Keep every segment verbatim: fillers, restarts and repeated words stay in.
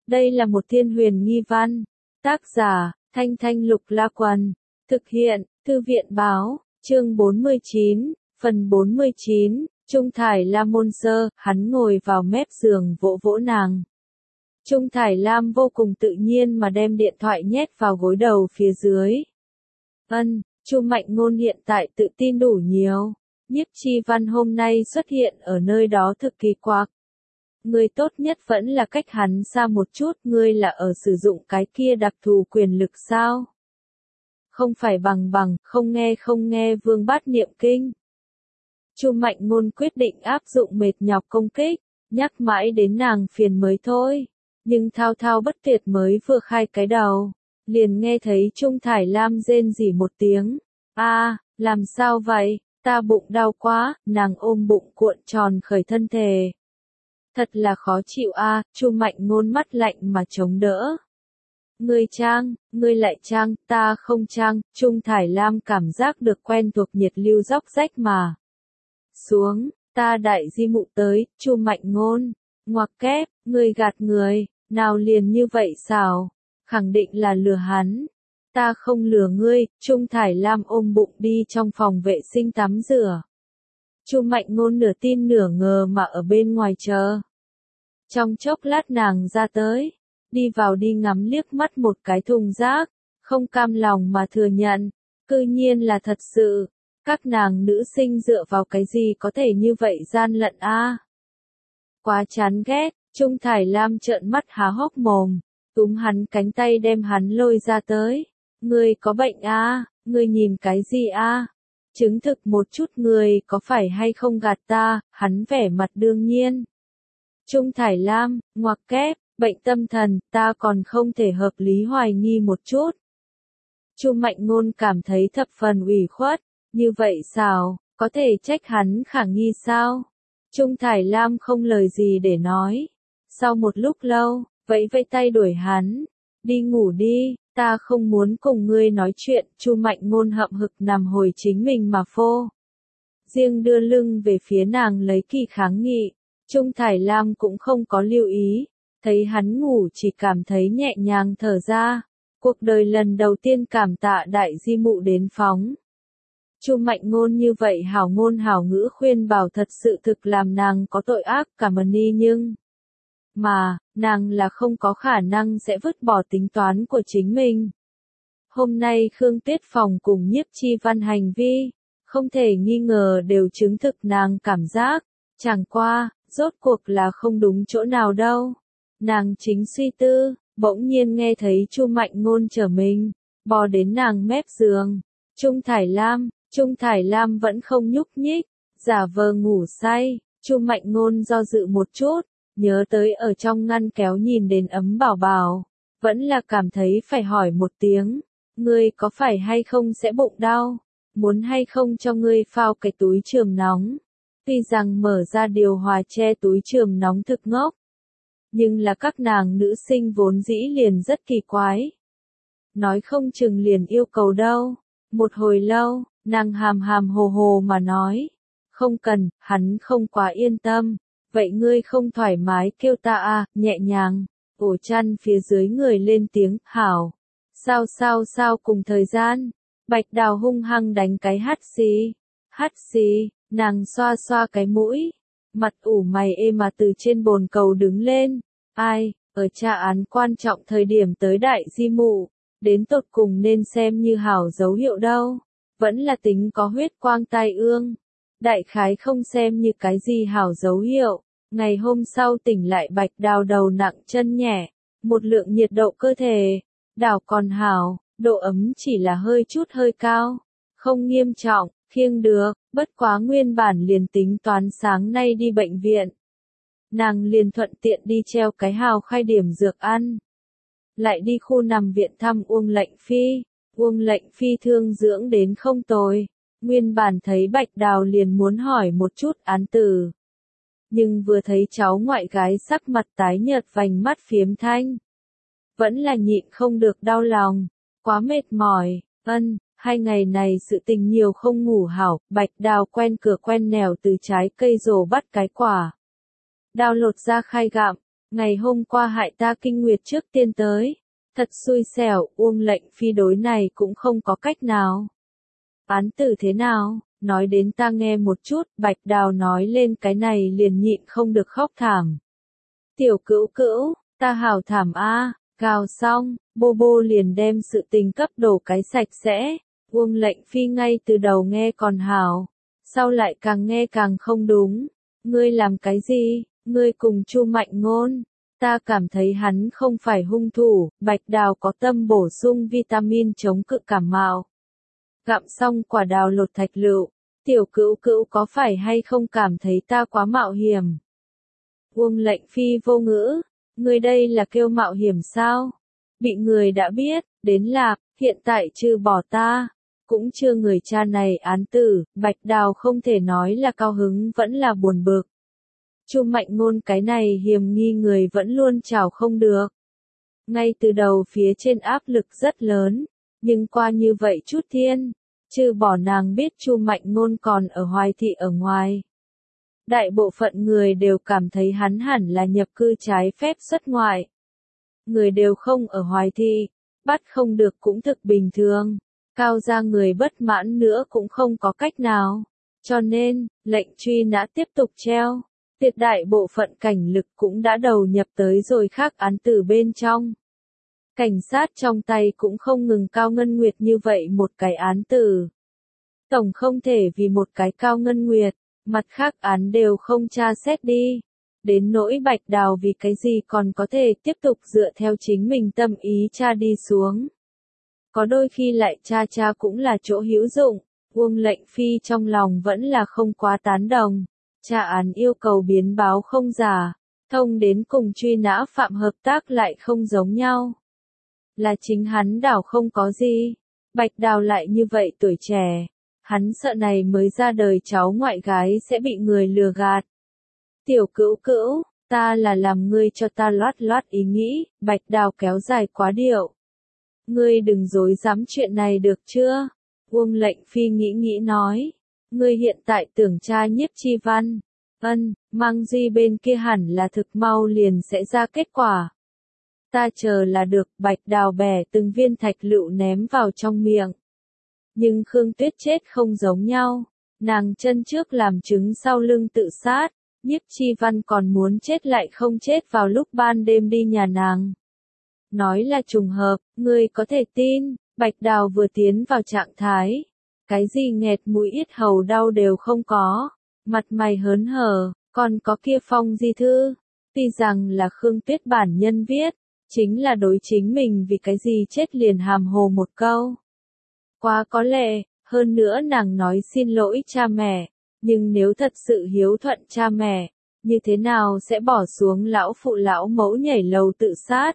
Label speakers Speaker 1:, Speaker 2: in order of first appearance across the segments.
Speaker 1: Đây là một thiên huyền nghi văn. Tác giả, Thanh Thanh Lục La Quần. Thực hiện, Thư viện Báo, chương bốn mươi chín, phần bốn mươi chín, Trung Thải Lam môn sơ, hắn ngồi vào mép giường vỗ vỗ nàng. Trung Thải Lam vô cùng tự nhiên mà đem điện thoại nhét vào gối đầu phía dưới. Ân, Chu Mạnh Ngôn hiện tại tự tin đủ nhiều. Nhiếp Chi Văn hôm nay xuất hiện ở nơi đó thực kỳ quặc. Ngươi tốt nhất vẫn là cách hắn xa một chút, ngươi là ở sử dụng cái kia đặc thù quyền lực sao? Không phải bằng bằng, không nghe không nghe vương bát niệm kinh. Chu Mạnh Ngôn quyết định áp dụng mệt nhọc công kích, nhắc mãi đến nàng phiền mới thôi. Nhưng thao thao bất tuyệt mới vừa khai cái đầu, liền nghe thấy Trung Thải Lam rên rỉ một tiếng. A, à, làm sao vậy? Ta bụng đau quá, nàng ôm bụng cuộn tròn khởi thân thể. Thật là khó chịu a, à, Chu Mạnh Ngôn mắt lạnh mà chống đỡ. Ngươi trang, ngươi lại trang, ta không trang, Trung Thải Lam cảm giác được quen thuộc nhiệt lưu róc rách mà. Xuống, ta đại di mụ tới, Chu Mạnh Ngôn, ngoặc kép, ngươi gạt người, nào liền như vậy sao? Khẳng định là lừa hắn. Ta không lừa ngươi, Trung Thải Lam ôm bụng đi trong phòng vệ sinh tắm rửa. Chu Mạnh Ngôn nửa tin nửa ngờ mà ở bên ngoài chờ. Trong chốc lát nàng ra tới, đi vào đi ngắm liếc mắt một cái thùng rác, không cam lòng mà thừa nhận, cư nhiên là thật sự, các nàng nữ sinh dựa vào cái gì có thể như vậy gian lận a? À? Quá chán ghét, Trung Thải Lam trợn mắt há hốc mồm, túm hắn cánh tay đem hắn lôi ra tới. Ngươi có bệnh a? À? Ngươi nhìn cái gì a? À? Chứng thực một chút ngươi có phải hay không gạt ta, hắn vẻ mặt đương nhiên. Trung Thải Lam, ngoặc kép, bệnh tâm thần, ta còn không thể hợp lý hoài nghi một chút. Chu Mạnh Ngôn cảm thấy thập phần ủy khuất, như vậy sao, có thể trách hắn khả nghi sao? Trung Thải Lam không lời gì để nói. Sau một lúc lâu, vẫy vẫy tay đuổi hắn, đi ngủ đi, ta không muốn cùng ngươi nói chuyện. Chu Mạnh Ngôn hậm hực nằm hồi chính mình mà phô. Riêng đưa lưng về phía nàng lấy kỳ kháng nghị. Trung Thải Lam cũng không có lưu ý, thấy hắn ngủ chỉ cảm thấy nhẹ nhàng thở ra, cuộc đời lần đầu tiên cảm tạ đại di mụ đến phóng. Chu Mạnh Ngôn như vậy hảo ngôn hảo ngữ khuyên bảo thật sự thực làm nàng có tội ác cảm ơn y nhưng mà, nàng là không có khả năng sẽ vứt bỏ tính toán của chính mình. Hôm nay Khương Tuyết Phòng cùng Nhiếp Chi Văn hành vi, không thể nghi ngờ đều chứng thực nàng cảm giác, chẳng qua, rốt cuộc là không đúng chỗ nào đâu. Nàng chính suy tư, bỗng nhiên nghe thấy Chu Mạnh Ngôn trở mình, bò đến nàng mép giường. Trung Thải Lam, Trung Thải Lam vẫn không nhúc nhích, giả vờ ngủ say. Chu Mạnh Ngôn do dự một chút, nhớ tới ở trong ngăn kéo nhìn đến ấm bảo bảo, vẫn là cảm thấy phải hỏi một tiếng, ngươi có phải hay không sẽ bụng đau, muốn hay không cho ngươi phao cái túi chườm nóng. Tuy rằng mở ra điều hòa che túi chườm nóng thực ngốc, nhưng là các nàng nữ sinh vốn dĩ liền rất kỳ quái. Nói không chừng liền yêu cầu đâu. Một hồi lâu, nàng hàm hàm hồ hồ mà nói, không cần, hắn không quá yên tâm. Vậy ngươi không thoải mái kêu ta à, nhẹ nhàng, ổ chăn phía dưới người lên tiếng, hảo. Sao sao sao cùng thời gian, Bạch Đào hung hăng đánh cái hắt xì, hắt xì, nàng xoa xoa cái mũi, mặt ủ mày ê mà từ trên bồn cầu đứng lên, ai, ở tra án quan trọng thời điểm tới đại di mụ, đến tột cùng nên xem như hảo dấu hiệu đâu, vẫn là tính có huyết quang tai ương. Đại khái không xem như cái gì hảo dấu hiệu, ngày hôm sau tỉnh lại Bạch Đào đầu nặng chân nhẹ, một lượng nhiệt độ cơ thể, đảo còn hảo, độ ấm chỉ là hơi chút hơi cao, không nghiêm trọng, khiêng được, bất quá nguyên bản liền tính toán sáng nay đi bệnh viện. Nàng liền thuận tiện đi treo cái hào khai điểm dược ăn. Lại đi khu nằm viện thăm Uông Lệnh Phi, Uông Lệnh Phi thương dưỡng đến không tồi. Nguyên bản thấy Bạch Đào liền muốn hỏi một chút án tử. Nhưng vừa thấy cháu ngoại gái sắc mặt tái nhợt vành mắt phiếm thanh. Vẫn là nhịn không được đau lòng, quá mệt mỏi, ân, hai ngày này sự tình nhiều không ngủ hảo, Bạch Đào quen cửa quen nẻo từ trái cây rổ bắt cái quả. Đào lột ra khai gặm, Ngày hôm qua hại ta kinh nguyệt trước tiên tới. Thật xui xẻo, Uông Lệnh Phi đối này cũng không có cách nào. Án tử thế nào? Nói đến ta nghe một chút, Bạch Đào nói lên cái này liền nhịn không được khóc thảm. Tiểu Cữu Cữu, ta hảo thảm a, gào xong, Bô Bô liền đem sự tình cấp đổ cái sạch sẽ. Uông Lệnh Phi ngay từ đầu nghe còn hảo, sau lại càng nghe càng không đúng. Ngươi làm cái gì? Ngươi cùng Chu Mạnh Ngôn? Ta cảm thấy hắn không phải hung thủ. Bạch Đào có tâm bổ sung vitamin chống cự cảm mạo. Gặm xong quả đào lột thạch lựu, Tiểu Cữu Cữu có phải hay không cảm thấy ta quá mạo hiểm? Uông Lệnh Phi vô ngữ, ngươi đây là kêu mạo hiểm sao? Bị người đã biết, đến lạc, hiện tại trừ bỏ ta, cũng chưa người cha này án tử. Bạch Đào không thể nói là cao hứng vẫn là buồn bực. Chu Mạnh Ngôn cái này hiềm nghi người vẫn luôn chảo không được. Ngay từ đầu phía trên áp lực rất lớn, nhưng qua như vậy chút thiên, trừ bỏ nàng biết Chu Mạnh Ngôn còn ở Hoài thị ở ngoài. Đại bộ phận người đều cảm thấy hắn hẳn là nhập cư trái phép xuất ngoại. Người đều không ở Hoài thị, bắt không được cũng thực bình thường. Cao gia người bất mãn nữa cũng không có cách nào. Cho nên, lệnh truy nã tiếp tục treo. Tuyệt đại bộ phận cảnh lực cũng đã đầu nhập tới rồi khác án tử bên trong. Cảnh sát trong tay cũng không ngừng Cao Ngân Nguyệt như vậy một cái án tử. Tổng không thể vì một cái Cao Ngân Nguyệt, mặt khác án đều không tra xét đi. Đến nỗi Bạch Đào vì cái gì còn có thể tiếp tục dựa theo chính mình tâm ý tra đi xuống. Có đôi khi lại tra tra cũng là chỗ hữu dụng. Uông Lệnh Phi trong lòng vẫn là không quá tán đồng. Tra án yêu cầu biến báo không giả, thông đến cùng truy nã phạm hợp tác lại không giống nhau. Là chính hắn đảo không có gì. Bạch Đào lại như vậy tuổi trẻ. Hắn sợ này mới ra đời cháu ngoại gái sẽ bị người lừa gạt. Tiểu Cữu Cữu, ta là làm ngươi cho ta loát loát ý nghĩ. Bạch Đào kéo dài quá điệu. Ngươi đừng dối dám chuyện này được chưa? Uông Lệnh Phi nghĩ nghĩ nói. Ngươi hiện tại tưởng tra Nhiếp Chi Văn. Ân, Mang Duy bên kia hẳn là thực mau liền sẽ ra kết quả. Ta chờ là được. Bạch Đào bẻ từng viên thạch lựu ném vào trong miệng. Nhưng Khương Tuyết chết không giống nhau. Nàng chân trước làm chứng sau lưng tự sát. Nhiếp Chi Văn còn muốn chết lại không chết vào lúc ban đêm đi nhà nàng. Nói là trùng hợp, ngươi có thể tin. Bạch Đào vừa tiến vào trạng thái. Cái gì nghẹt mũi yết hầu đau đều không có. Mặt mày hớn hở, còn có kia phong di thư. Tuy rằng là Khương Tuyết bản nhân viết, chính là đối chính mình vì cái gì chết liền hàm hồ một câu. Quá có lệ, hơn nữa nàng nói xin lỗi cha mẹ, nhưng nếu thật sự hiếu thuận cha mẹ, như thế nào sẽ bỏ xuống lão phụ lão mẫu nhảy lầu tự sát?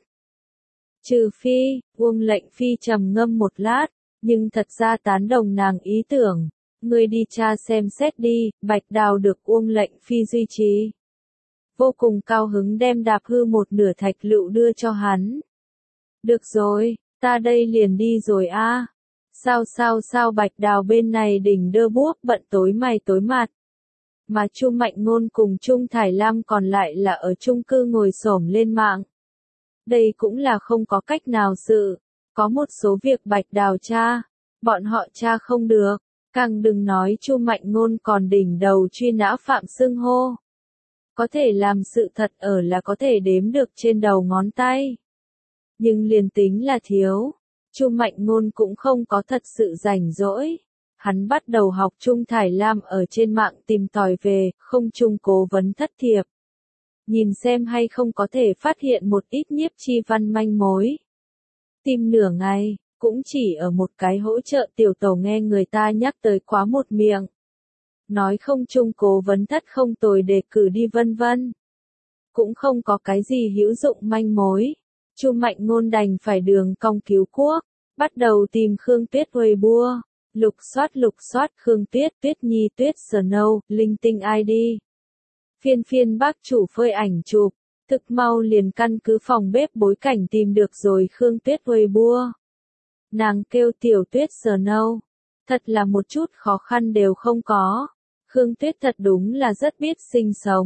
Speaker 1: Trừ phi, Uông Lệnh Phi trầm ngâm một lát, nhưng thật ra tán đồng nàng ý tưởng. Ngươi đi tra xem xét đi. Bạch Đào được Uông Lệnh Phi duy trì. Vô cùng cao hứng đem đạp hư một nửa thạch lựu đưa cho hắn. Được rồi, ta đây liền đi rồi a. Sao sao sao Bạch Đào bên này đỉnh đơ buốc bận tối mày tối mặt. Mà Chu Mạnh Ngôn cùng Trung Thải Lam còn lại là ở chung cư ngồi xổm lên mạng. Đây cũng là không có cách nào sự. Có một số việc Bạch Đào tra, bọn họ tra không được. Càng đừng nói Chu Mạnh Ngôn còn đỉnh đầu truy nã phạm xưng hô. Có thể làm sự thật ở là có thể đếm được trên đầu ngón tay. Nhưng liền tính là thiếu, Chu Mạnh Ngôn cũng không có thật sự rảnh rỗi. Hắn bắt đầu học Trung Thải Lam ở trên mạng tìm tòi về, không trung cố vấn thất thiệp. Nhìn xem hay không có thể phát hiện một ít Nhiếp Chi Văn manh mối. Tìm nửa ngày, cũng chỉ ở một cái hỗ trợ tiểu tổ nghe người ta nhắc tới quá một miệng. Nói không trung cố vấn thất không tồi đề cử đi vân vân. Cũng không có cái gì hữu dụng manh mối. Chu Mạnh Ngôn đành phải đường cong cứu quốc, bắt đầu tìm Khương Tuyết Weibo, lục soát lục soát Khương Tuyết, Tuyết Nhi Tuyết Snow, linh tinh i đê. Phiên phiên bác chủ phơi ảnh chụp, thực mau liền căn cứ phòng bếp bối cảnh tìm được rồi Khương Tuyết Weibo. Nàng kêu tiểu Tuyết Snow, thật là một chút khó khăn đều không có. Khương Tuyết thật đúng là rất biết sinh sống.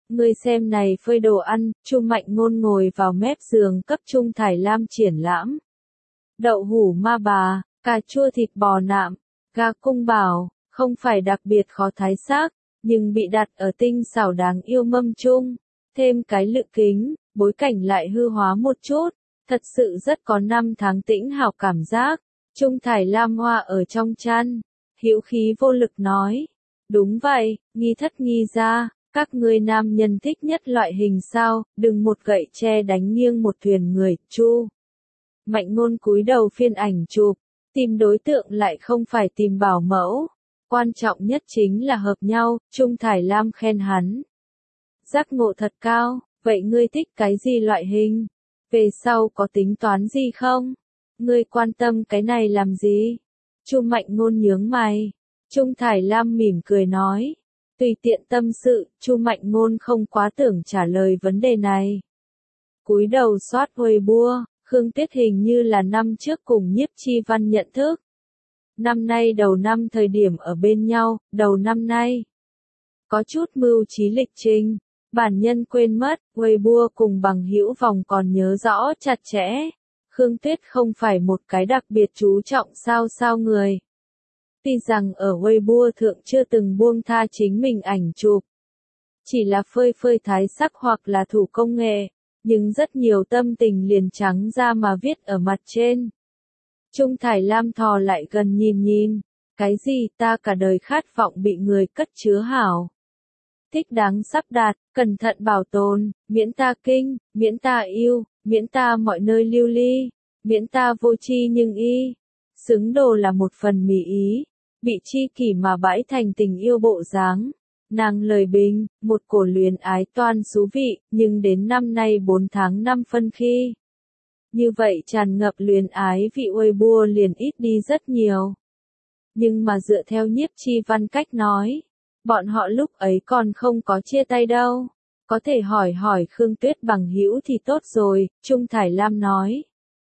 Speaker 1: Ngươi xem này phơi đồ ăn, Chu Mạnh Ngôn ngồi vào mép giường cấp Trung Thải Lam triển lãm. Đậu hũ ma bà, cà chua thịt bò nạm, gà cung bảo, không phải đặc biệt khó thái xác, nhưng bị đặt ở tinh xảo đáng yêu mâm chung, thêm cái lự kính, bối cảnh lại hư hóa một chút, thật sự rất có năm tháng tĩnh hảo cảm giác. Trung Thải Lam hoa ở trong chăn, hữu khí vô lực nói, đúng vậy, nghi thất nghi ra, các ngươi nam nhân thích nhất loại hình sao, đừng một gậy tre đánh nghiêng một thuyền người, Chu. Mạnh Ngôn cúi đầu phiên ảnh chụp, tìm đối tượng lại không phải tìm bảo mẫu, quan trọng nhất chính là hợp nhau, Trung Thải Lam khen hắn. Giác ngộ thật cao, vậy ngươi thích cái gì loại hình? Về sau có tính toán gì không? Ngươi quan tâm cái này làm gì? Chu Mạnh Ngôn nhướng mày. Trung Thải Lam mỉm cười nói. Tùy tiện tâm sự, Chu Mạnh Ngôn không quá tưởng trả lời vấn đề này. Cúi đầu soát Weibo, Khương Tuyết hình như là năm trước cùng Nhiếp Chi Văn nhận thức. Năm nay đầu năm thời điểm ở bên nhau, đầu năm nay. Có chút mưu trí lịch trình, bản nhân quên mất, Weibo cùng bằng hữu vòng còn nhớ rõ chặt chẽ. Khương Tuyết không phải một cái đặc biệt chú trọng sao sao người. Tuy rằng ở Weibo thượng chưa từng buông tha chính mình ảnh chụp. Chỉ là phơi phơi thái sắc hoặc là thủ công nghệ, nhưng rất nhiều tâm tình liền trắng ra mà viết ở mặt trên. Trung Thải Lam thò lại gần nhìn nhìn, cái gì ta cả đời khát vọng bị người cất chứa hảo. Thích đáng sắp đạt, cẩn thận bảo tồn, miễn ta kinh, miễn ta yêu, miễn ta mọi nơi lưu ly, miễn ta vô chi nhưng y. Xứng đồ là một phần mì ý, bị chi kỷ mà bãi thành tình yêu bộ dáng. Nàng lời bình, một cổ luyến ái toan xú vị, nhưng đến năm nay bốn tháng năm phân khi. Như vậy tràn ngập luyến ái vị Weibo liền ít đi rất nhiều. Nhưng mà dựa theo Nhiếp Chi Văn cách nói, bọn họ lúc ấy còn không có chia tay đâu. Có thể hỏi hỏi Khương Tuyết bằng hữu thì tốt rồi, Trung Thải Lam nói.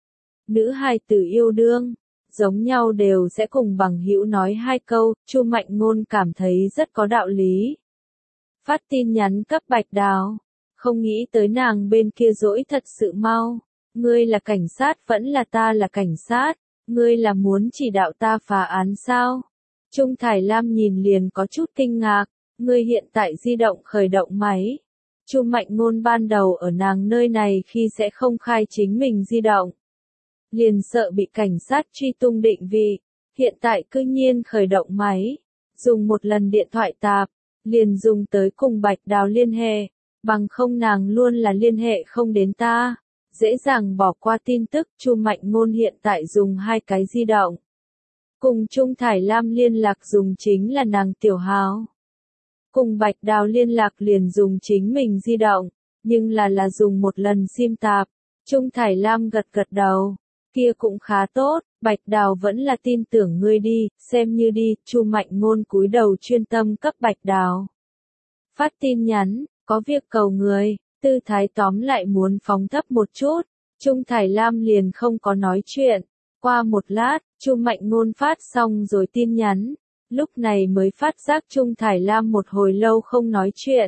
Speaker 1: Nữ hài tử yêu đương, giống nhau đều sẽ cùng bằng hữu nói hai câu, Chu Mạnh Ngôn cảm thấy rất có đạo lý. Phát tin nhắn cấp Bạch Đào, không nghĩ tới nàng bên kia dỗi thật sự mau. Ngươi là cảnh sát vẫn là ta là cảnh sát, ngươi là muốn chỉ đạo ta phá án sao? Trung Thải Lam nhìn liền có chút kinh ngạc, ngươi hiện tại di động khởi động máy. Chu Mạnh Ngôn ban đầu ở nàng nơi này khi sẽ không khai chính mình di động. Liền sợ bị cảnh sát truy tung định vị, hiện tại cư nhiên khởi động máy, dùng một lần điện thoại tạp, liền dùng tới cùng Bạch Đào liên hệ, bằng không nàng luôn là liên hệ không đến ta. Dễ dàng bỏ qua tin tức, Chu Mạnh Ngôn hiện tại dùng hai cái di động. Cùng Trung Thải Lam liên lạc dùng chính là nàng Tiểu Hào. Cùng Bạch Đào liên lạc liền dùng chính mình di động, nhưng là là dùng một lần sim tạp. Trung Thải Lam gật gật đầu, kia cũng khá tốt, Bạch Đào vẫn là tin tưởng ngươi đi, xem như đi, Chu Mạnh Ngôn cúi đầu chuyên tâm cấp Bạch Đào. Phát tin nhắn, có việc cầu người. Tư thái tóm lại muốn phóng thấp một chút, Trung Thải Lam liền không có nói chuyện. Qua một lát, Chu Mạnh Ngôn phát xong rồi tin nhắn, lúc này mới phát giác Trung Thải Lam một hồi lâu không nói chuyện.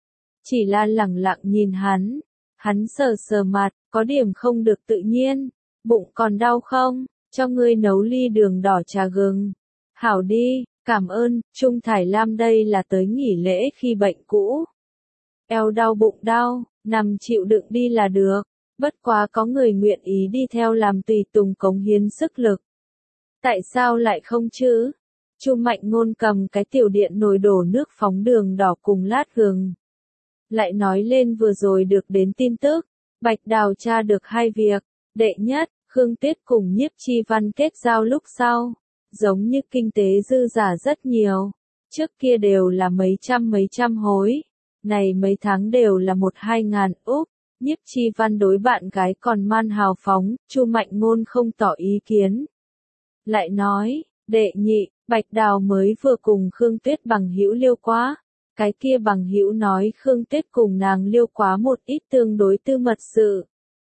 Speaker 1: Chỉ là lẳng lặng nhìn hắn, hắn sờ sờ mặt, có điểm không được tự nhiên, bụng còn đau không, cho ngươi nấu ly đường đỏ trà gừng. Hảo đi, cảm ơn, Trung Thải Lam đây là tới nghỉ lễ khi bệnh cũ. Eo đau bụng đau, nằm chịu đựng đi là được, bất quá có người nguyện ý đi theo làm tùy tùng cống hiến sức lực. Tại sao lại không chứ? Chu Mạnh Ngôn cầm cái tiểu điện nồi đổ nước phóng đường đỏ cùng lát gừng. Lại nói lên vừa rồi được đến tin tức, Bạch Đào tra được hai việc, đệ nhất, Khương Tuyết cùng Nhiếp Chi Văn kết giao lúc sau, giống như kinh tế dư giả rất nhiều, trước kia đều là mấy trăm mấy trăm hối. Này mấy tháng đều là một hai ngàn úp, Nhiếp Chi Văn đối bạn gái còn man hào phóng, Chu Mạnh Ngôn không tỏ ý kiến. Lại nói, đệ nhị, Bạch Đào mới vừa cùng Khương Tuyết bằng hữu liêu quá, cái kia bằng hữu nói Khương Tuyết cùng nàng liêu quá một ít tương đối tư mật sự.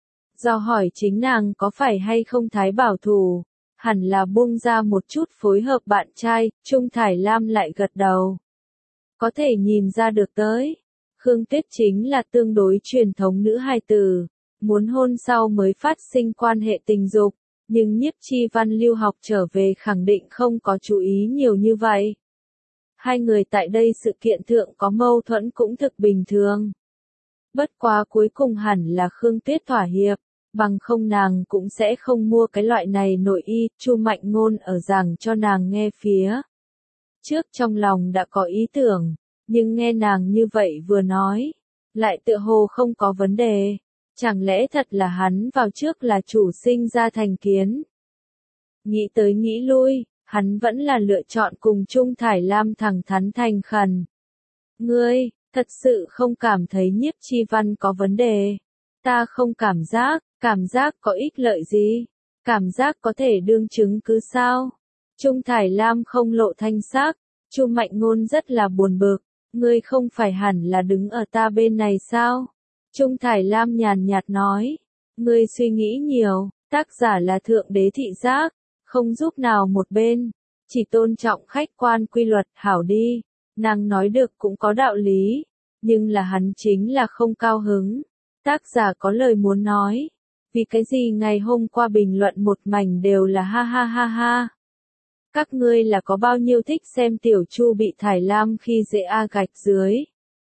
Speaker 1: Do hỏi chính nàng có phải hay không thái bảo thủ, hẳn là buông ra một chút phối hợp bạn trai, Trung Thải Lam lại gật đầu. Có thể nhìn ra được tới. Khương Tuyết chính là tương đối truyền thống nữ hài tử, muốn hôn sau mới phát sinh quan hệ tình dục, nhưng Nhiếp Chi Văn lưu học trở về khẳng định không có chú ý nhiều như vậy. Hai người tại đây sự kiện thượng có mâu thuẫn cũng thực bình thường. Bất quá cuối cùng hẳn là Khương Tuyết thỏa hiệp, bằng không nàng cũng sẽ không mua cái loại này nội y. Chu Mạnh Ngôn ở giảng cho nàng nghe phía trước trong lòng đã có ý tưởng, nhưng nghe nàng như vậy vừa nói, lại tựa hồ không có vấn đề. Chẳng lẽ thật là hắn vào trước là chủ sinh ra thành kiến? Nghĩ tới nghĩ lui, hắn vẫn là lựa chọn cùng Trung Thải Lam thẳng thắn thành khẩn. Ngươi, thật sự không cảm thấy Nhiếp Chi Văn có vấn đề. Ta không cảm giác, cảm giác có ích lợi gì? Cảm giác có thể đương chứng cứ sao? Trung Thải Lam không lộ thanh sắc, Chu Mạnh Ngôn rất là buồn bực, ngươi không phải hẳn là đứng ở ta bên này sao? Trung Thải Lam nhàn nhạt nói, ngươi suy nghĩ nhiều, tác giả là thượng đế thị giác, không giúp nào một bên, chỉ tôn trọng khách quan quy luật hảo đi. Nàng nói được cũng có đạo lý, nhưng là hắn chính là không cao hứng. Tác giả có lời muốn nói, vì cái gì ngày hôm qua bình luận một mảnh đều là ha ha ha ha. Các ngươi là có bao nhiêu thích xem Tiểu Chu bị Thải Lam khi dễ a gạch dưới.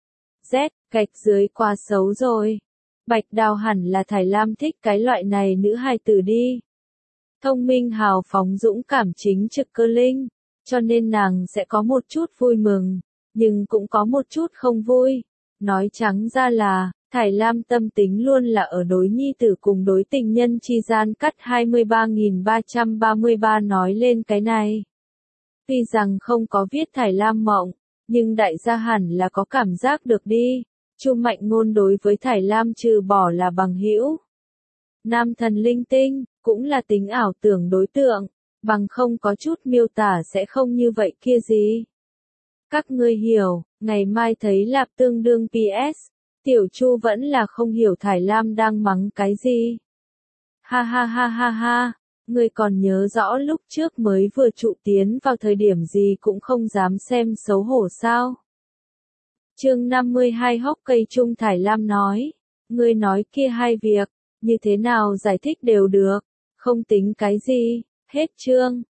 Speaker 1: Z, gạch dưới quá xấu rồi. Bạch Đào hẳn là Thải Lam thích cái loại này nữ hài tử đi. Thông minh hào phóng dũng cảm chính trực cơ linh, cho nên nàng sẽ có một chút vui mừng, nhưng cũng có một chút không vui. Nói trắng ra là, Thải Lam tâm tính luôn là ở đối nhi tử cùng đối tình nhân chi gian cắt hai mươi ba nghìn ba trăm ba mươi ba nói lên cái này. Tuy rằng không có viết Thải Lam mộng, nhưng đại gia hẳn là có cảm giác được đi. Chu Mạnh Ngôn đối với Thải Lam trừ bỏ là bằng hữu, nam thần linh tinh, cũng là tính ảo tưởng đối tượng, bằng không có chút miêu tả sẽ không như vậy kia gì. Các ngươi hiểu, ngày mai thấy lạp tương đương pê ét, Tiểu Chu vẫn là không hiểu Thải Lam đang mắng cái gì. Ha ha ha ha ha, ngươi còn nhớ rõ lúc trước mới vừa trụ tiến vào thời điểm gì cũng không dám xem xấu hổ sao? Chương năm mươi hai hốc cây Trung Thải Lam nói, ngươi nói kia hai việc, như thế nào giải thích đều được, không tính cái gì, hết chương.